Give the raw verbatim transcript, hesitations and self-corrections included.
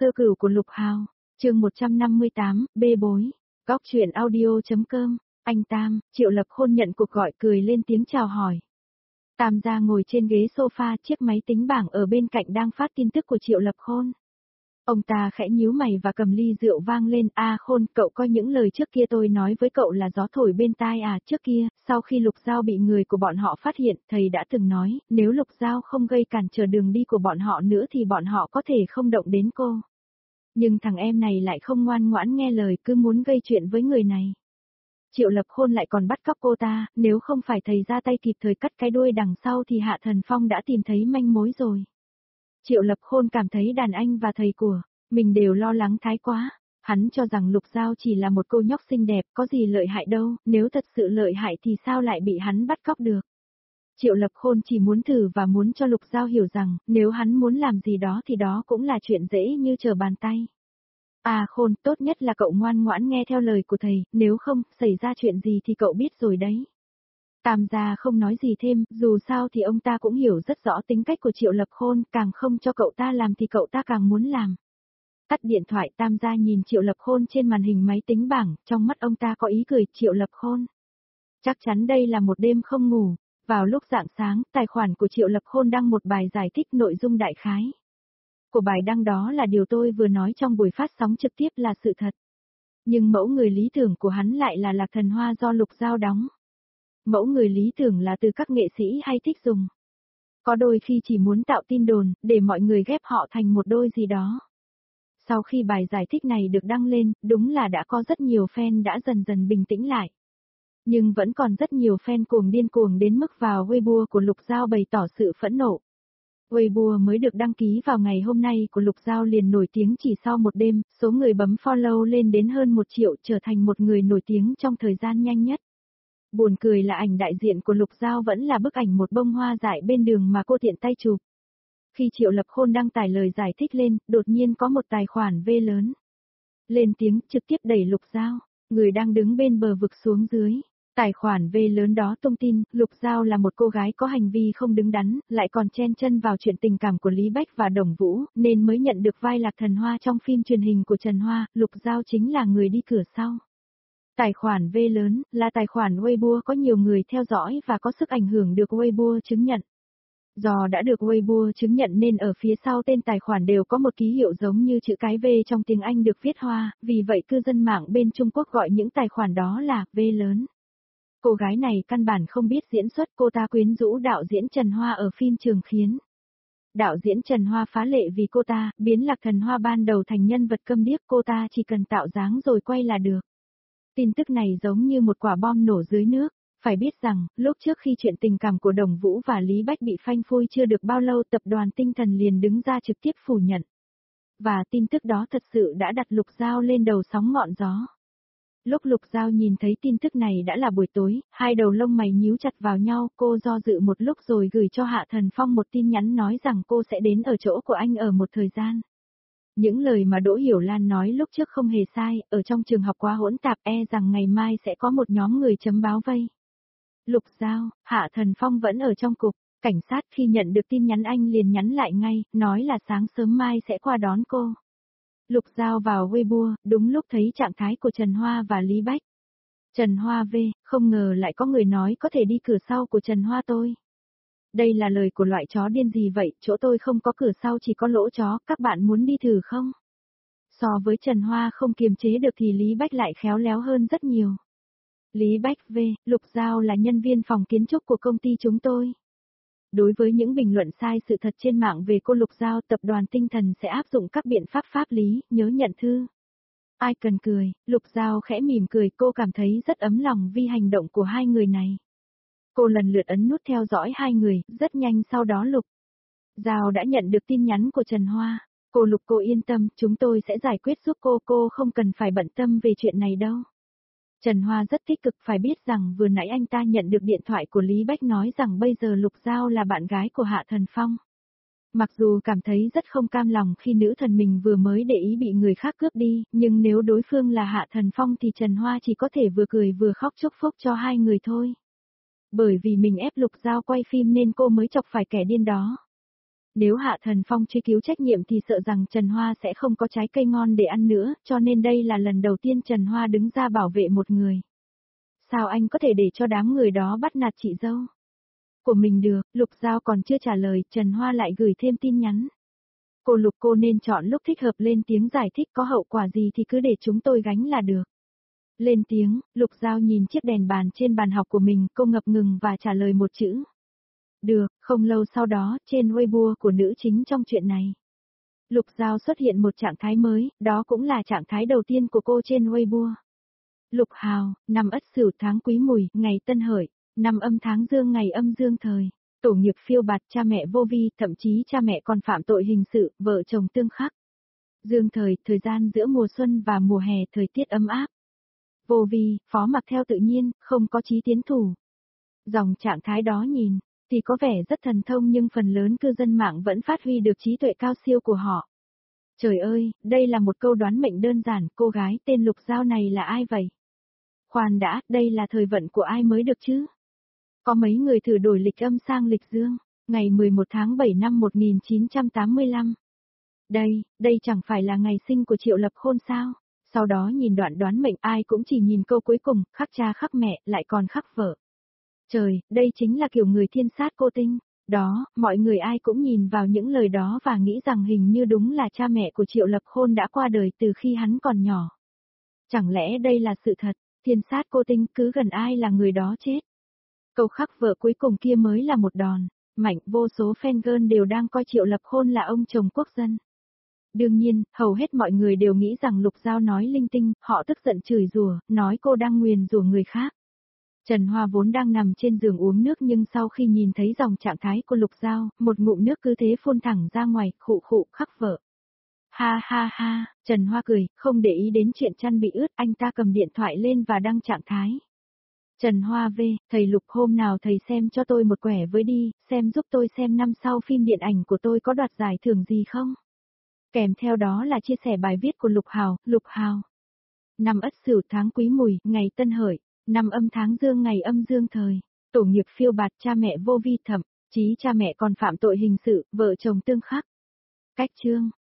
Sơ cửu của Lục Hào, chương một trăm năm mươi tám, bê bối, góc truyện audio.com, anh Tam, Triệu Lập Khôn nhận cuộc gọi cười lên tiếng chào hỏi. Tam gia ngồi trên ghế sofa, chiếc máy tính bảng ở bên cạnh đang phát tin tức của Triệu Lập Khôn. Ông ta khẽ nhíu mày và cầm ly rượu vang lên, a Khôn, cậu coi những lời trước kia tôi nói với cậu là gió thổi bên tai à, trước kia, sau khi Lục Giao bị người của bọn họ phát hiện, thầy đã từng nói, nếu Lục Giao không gây cản trở đường đi của bọn họ nữa thì bọn họ có thể không động đến cô. Nhưng thằng em này lại không ngoan ngoãn nghe lời, cứ muốn gây chuyện với người này. Triệu Lập Khôn lại còn bắt cóc cô ta, nếu không phải thầy ra tay kịp thời cắt cái đuôi đằng sau thì Hạ Thần Phong đã tìm thấy manh mối rồi. Triệu Lập Khôn cảm thấy đàn anh và thầy của mình đều lo lắng thái quá. Hắn cho rằng Lục Giao chỉ là một cô nhóc xinh đẹp, có gì lợi hại đâu, nếu thật sự lợi hại thì sao lại bị hắn bắt cóc được. Triệu Lập Khôn chỉ muốn thử và muốn cho Lục Giao hiểu rằng, nếu hắn muốn làm gì đó thì đó cũng là chuyện dễ như trở bàn tay. À Khôn, tốt nhất là cậu ngoan ngoãn nghe theo lời của thầy, nếu không, xảy ra chuyện gì thì cậu biết rồi đấy. Tam gia không nói gì thêm, dù sao thì ông ta cũng hiểu rất rõ tính cách của Triệu Lập Khôn, càng không cho cậu ta làm thì cậu ta càng muốn làm. Tắt điện thoại, Tam gia nhìn Triệu Lập Khôn trên màn hình máy tính bảng, trong mắt ông ta có ý cười. Triệu Lập Khôn, chắc chắn đây là một đêm không ngủ. Vào lúc rạng sáng, tài khoản của Triệu Lập Khôn đăng một bài giải thích nội dung đại khái của bài đăng, đó là điều tôi vừa nói trong buổi phát sóng trực tiếp là sự thật. Nhưng mẫu người lý tưởng của hắn lại là Lạc Thần Hoa do Lục Giao đóng. Mẫu người lý tưởng là từ các nghệ sĩ hay thích dùng. Có đôi khi chỉ muốn tạo tin đồn, để mọi người ghép họ thành một đôi gì đó. Sau khi bài giải thích này được đăng lên, đúng là đã có rất nhiều fan đã dần dần bình tĩnh lại. Nhưng vẫn còn rất nhiều fan cuồng điên cuồng đến mức vào Weibo của Lục Giao bày tỏ sự phẫn nộ. Weibo mới được đăng ký vào ngày hôm nay của Lục Giao liền nổi tiếng chỉ sau một đêm, số người bấm follow lên đến hơn một triệu, trở thành một người nổi tiếng trong thời gian nhanh nhất. Buồn cười là ảnh đại diện của Lục Giao vẫn là bức ảnh một bông hoa dại bên đường mà cô tiện tay chụp. Khi Triệu Lập Khôn đăng tải lời giải thích lên, đột nhiên có một tài khoản V lớn lên tiếng trực tiếp đẩy Lục Giao, người đang đứng bên bờ vực xuống dưới. Tài khoản V lớn đó tung tin, Lục Giao là một cô gái có hành vi không đứng đắn, lại còn chen chân vào chuyện tình cảm của Lý Bách và Đồng Vũ, nên mới nhận được vai Lạc Thần Hoa trong phim truyền hình của Trần Hoa. Lục Giao chính là người đi cửa sau. Tài khoản V lớn là tài khoản Weibo có nhiều người theo dõi và có sức ảnh hưởng được Weibo chứng nhận. Do đã được Weibo chứng nhận nên ở phía sau tên tài khoản đều có một ký hiệu giống như chữ cái V trong tiếng Anh được viết hoa, vì vậy cư dân mạng bên Trung Quốc gọi những tài khoản đó là V lớn. Cô gái này căn bản không biết diễn xuất, cô ta quyến rũ đạo diễn Trần Hoa ở phim Trường Khiến. Đạo diễn Trần Hoa phá lệ vì cô ta, biến Lạc Thần Hoa ban đầu thành nhân vật câm điếc, cô ta chỉ cần tạo dáng rồi quay là được. Tin tức này giống như một quả bom nổ dưới nước. Phải biết rằng, lúc trước khi chuyện tình cảm của Đồng Vũ và Lý Bách bị phanh phui chưa được bao lâu, tập đoàn Tinh Thần liền đứng ra trực tiếp phủ nhận. Và tin tức đó thật sự đã đặt Lục Giao lên đầu sóng ngọn gió. Lúc Lục Giao nhìn thấy tin tức này đã là buổi tối, hai đầu lông mày nhíu chặt vào nhau, cô do dự một lúc rồi gửi cho Hạ Thần Phong một tin nhắn nói rằng cô sẽ đến ở chỗ của anh ở một thời gian. Những lời mà Đỗ Hiểu Lan nói lúc trước không hề sai, ở trong trường học quá hỗn tạp, e rằng ngày mai sẽ có một nhóm người chấm báo vây. Lục Giao, Hạ Thần Phong vẫn ở trong cục, cảnh sát khi nhận được tin nhắn anh liền nhắn lại ngay, nói là sáng sớm mai sẽ qua đón cô. Lục Giao vào Weibo, đúng lúc thấy trạng thái của Trần Hoa và Lý Bách. Trần Hoa V, không ngờ lại có người nói có thể đi cửa sau của Trần Hoa tôi. Đây là lời của loại chó điên gì vậy, chỗ tôi không có cửa sau chỉ có lỗ chó, các bạn muốn đi thử không? So với Trần Hoa không kiềm chế được thì Lý Bách lại khéo léo hơn rất nhiều. Lý Bách V, Lục Giao là nhân viên phòng kiến trúc của công ty chúng tôi. Đối với những bình luận sai sự thật trên mạng về cô Lục Giao, tập đoàn Tinh Thần sẽ áp dụng các biện pháp pháp lý, nhớ nhận thư. Ai cần cười, Lục Giao khẽ mỉm cười, cô cảm thấy rất ấm lòng vì hành động của hai người này. Cô lần lượt ấn nút theo dõi hai người, rất nhanh sau đó Lục Giao đã nhận được tin nhắn của Trần Hoa. Cô Lục, cô yên tâm, chúng tôi sẽ giải quyết giúp cô, cô không cần phải bận tâm về chuyện này đâu. Trần Hoa rất tích cực, phải biết rằng vừa nãy anh ta nhận được điện thoại của Lý Bách nói rằng bây giờ Lục Giao là bạn gái của Hạ Thần Phong. Mặc dù cảm thấy rất không cam lòng khi nữ thần mình vừa mới để ý bị người khác cướp đi, nhưng nếu đối phương là Hạ Thần Phong thì Trần Hoa chỉ có thể vừa cười vừa khóc chúc phúc cho hai người thôi. Bởi vì mình ép Lục Giao quay phim nên cô mới chọc phải kẻ điên đó. Nếu Hạ Thần Phong truy cứu trách nhiệm thì sợ rằng Trần Hoa sẽ không có trái cây ngon để ăn nữa, cho nên đây là lần đầu tiên Trần Hoa đứng ra bảo vệ một người. Sao anh có thể để cho đám người đó bắt nạt chị dâu của mình được? Lục Giao còn chưa trả lời, Trần Hoa lại gửi thêm tin nhắn. Cô Lục, cô nên chọn lúc thích hợp lên tiếng giải thích, có hậu quả gì thì cứ để chúng tôi gánh là được. Lên tiếng, Lục Giao nhìn chiếc đèn bàn trên bàn học của mình, cô ngập ngừng và trả lời một chữ. Được. Không lâu sau đó, trên Weibo của nữ chính trong chuyện này, Lục Giao xuất hiện một trạng thái mới, đó cũng là trạng thái đầu tiên của cô trên Weibo. Lục Hào, năm Ất Sửu tháng Quý Mùi, ngày Tân Hợi, năm Âm tháng Dương ngày Âm Dương Thời, tổ nghiệp phiêu bạt, cha mẹ vô vi, thậm chí cha mẹ còn phạm tội hình sự, vợ chồng tương khắc. Dương Thời, thời gian giữa mùa xuân và mùa hè, thời tiết ấm áp. Vô vi, phó mặc theo tự nhiên, không có chí tiến thủ. Dòng trạng thái đó nhìn thì có vẻ rất thần thông, nhưng phần lớn cư dân mạng vẫn phát huy được trí tuệ cao siêu của họ. Trời ơi, đây là một câu đoán mệnh đơn giản, cô gái tên Lục Giao này là ai vậy? Khoan đã, đây là thời vận của ai mới được chứ? Có mấy người thử đổi lịch âm sang lịch dương, ngày mười một tháng bảy năm một nghìn chín trăm tám mươi lăm. Đây, đây chẳng phải là ngày sinh của Triệu Lập Khôn sao? Sau đó nhìn đoạn đoán mệnh, ai cũng chỉ nhìn câu cuối cùng, khắc cha khắc mẹ, lại còn khắc vợ. Trời, đây chính là kiểu người thiên sát cô tinh. Đó, mọi người ai cũng nhìn vào những lời đó và nghĩ rằng hình như đúng là cha mẹ của Triệu Lập Khôn đã qua đời từ khi hắn còn nhỏ. Chẳng lẽ đây là sự thật, thiên sát cô tinh, cứ gần ai là người đó chết. Câu khắc vợ cuối cùng kia mới là một đòn mạnh, vô số fan girl đều đang coi Triệu Lập Khôn là ông chồng quốc dân. Đương nhiên, hầu hết mọi người đều nghĩ rằng Lục Giao nói linh tinh, họ tức giận chửi rủa, nói cô đang nguyền rủa người khác. Trần Hoa vốn đang nằm trên giường uống nước, nhưng sau khi nhìn thấy dòng trạng thái của Lục Giao, một ngụm nước cứ thế phun thẳng ra ngoài, khụ khụ, khắc vợ. Ha ha ha, Trần Hoa cười, không để ý đến chuyện chăn bị ướt, anh ta cầm điện thoại lên và đăng trạng thái. Trần Hoa V, thầy Lục, hôm nào thầy xem cho tôi một quẻ với đi, xem giúp tôi xem năm sau phim điện ảnh của tôi có đoạt giải thưởng gì không? Kèm theo đó là chia sẻ bài viết của Lục Hào, Lục Hào. Năm Ất Sửu tháng Quý Mùi, ngày Tân Hợi, năm Âm tháng Dương ngày Âm Dương Thời, tổ nghiệp phiêu bạt, cha mẹ vô vi, thậm chí cha mẹ còn phạm tội hình sự, vợ chồng tương khắc. Cách chương